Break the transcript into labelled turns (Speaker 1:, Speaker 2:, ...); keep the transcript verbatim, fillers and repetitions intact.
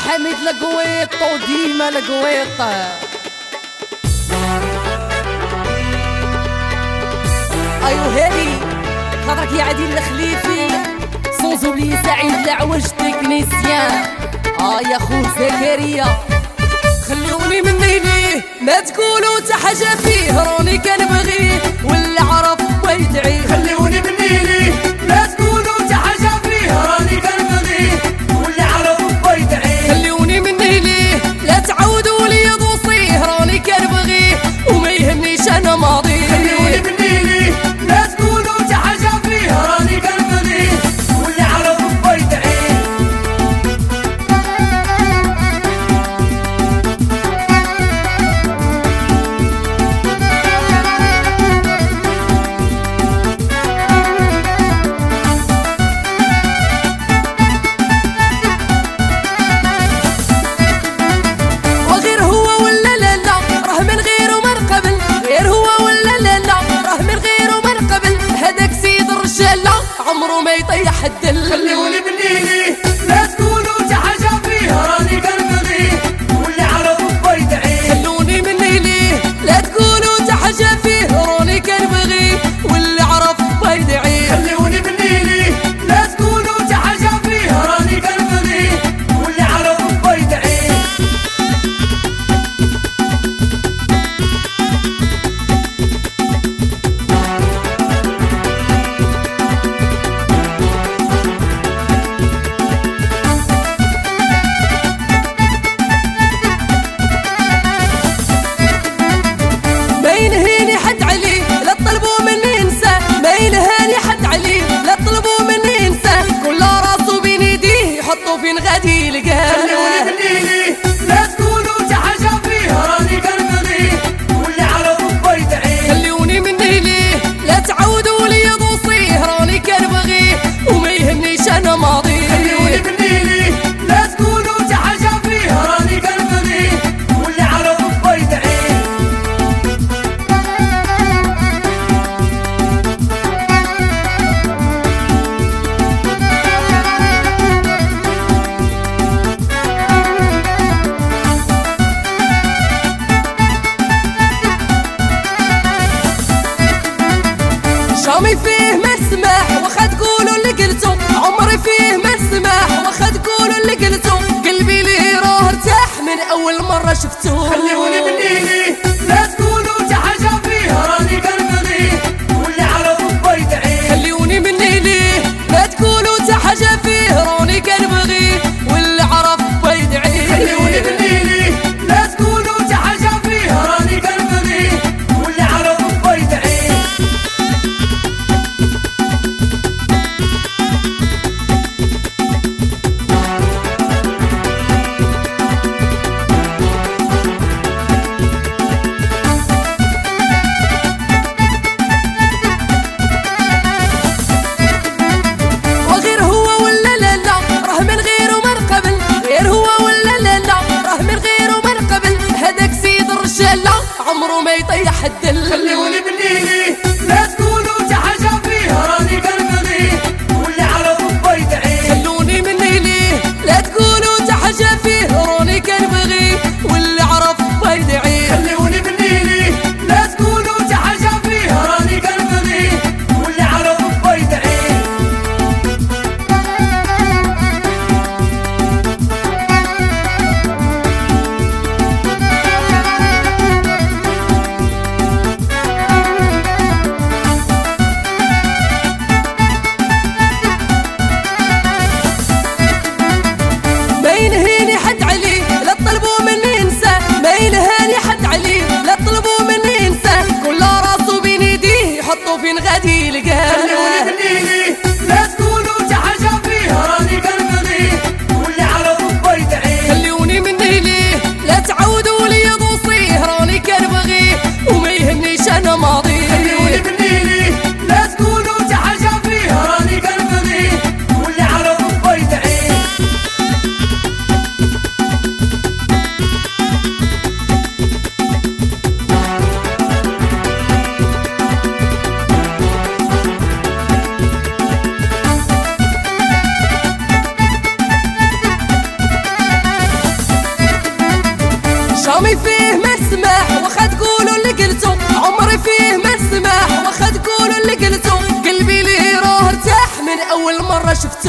Speaker 1: حميد القويط وديما القويط. ايو هادي خاطرك يا عديل الخليفي سونز اوبلي سعيد العوج تكنيسيان. اه يا خو زكريا خلوني مني ليه ما تقولوا تا حاجه فيه راني كنبغيه واللي عرف ويدعي.
Speaker 2: خلوني مني ليه ما تقولوا تا حاجه فيه راني كنبغيه واللي عرف ويدعي.
Speaker 1: خلوني مني ليه لا تعاودوا لي دوصيه راني كنبغيه وما يهمنيش انا ماضيه.
Speaker 2: خلوني مني ليه ما تقولوا تا حاجه فيه راني كنبغيه واللي عرف ويدعي.
Speaker 1: عمرو ما يطيح الدل.
Speaker 2: خلوني مني ليه لا تقولوا تا حاجه فيه راني كنبغيه واللي عرف ويدعي.
Speaker 1: خلوني مني ليه لا تقولوا تا حاجه فيه راني كنبغيه واللي عرف ويدعي.
Speaker 2: خلوني مني ليه لا تقولوا تا حاجه فيه راني كنبغيه واللي عرف ويدعي.
Speaker 1: فين غادي يلقاه.
Speaker 2: خلوني مني ليه لا تقولوا تا حاجه فيه راني كنبغيه واللي عرف ويدعي.
Speaker 1: خلوني مني ليه لا تعاودوا لي دوصيه راني كنبغيه وما يهمنيش انا ماضيه.
Speaker 2: خلوني مني ليه لا تقولوا تا حاجه فيه راني كنبغيه واللي عرف ويدعي.
Speaker 1: عمري فيه ما نسمح واخا تقولوا اللي قلتو عمري فيه ما نسمح واخا تقولوا اللي قلتو قلبي ليه راه ارتاح من اول مره شفتو.
Speaker 2: خلوني مني ليه لا تقولوا تا حاجه فيه راني كنبغيه واللي عرف ويدعي.
Speaker 1: خلوني مني ليه لا تقولوا تا حاجه فيه راني كنبغيه واللي عرف ويدعي.
Speaker 2: خلوني مني ليه لا تقولوا تا حاجه فيه راني كنبغيه واللي عرف ويدعي.
Speaker 1: رامي فيه ما نسمح واخا تقولوا اللي قلتو، عمري فيه ما نسمح واخا تقولوا اللي قلتو، قلبي ليه راه ارتاح من اول مره شفتو.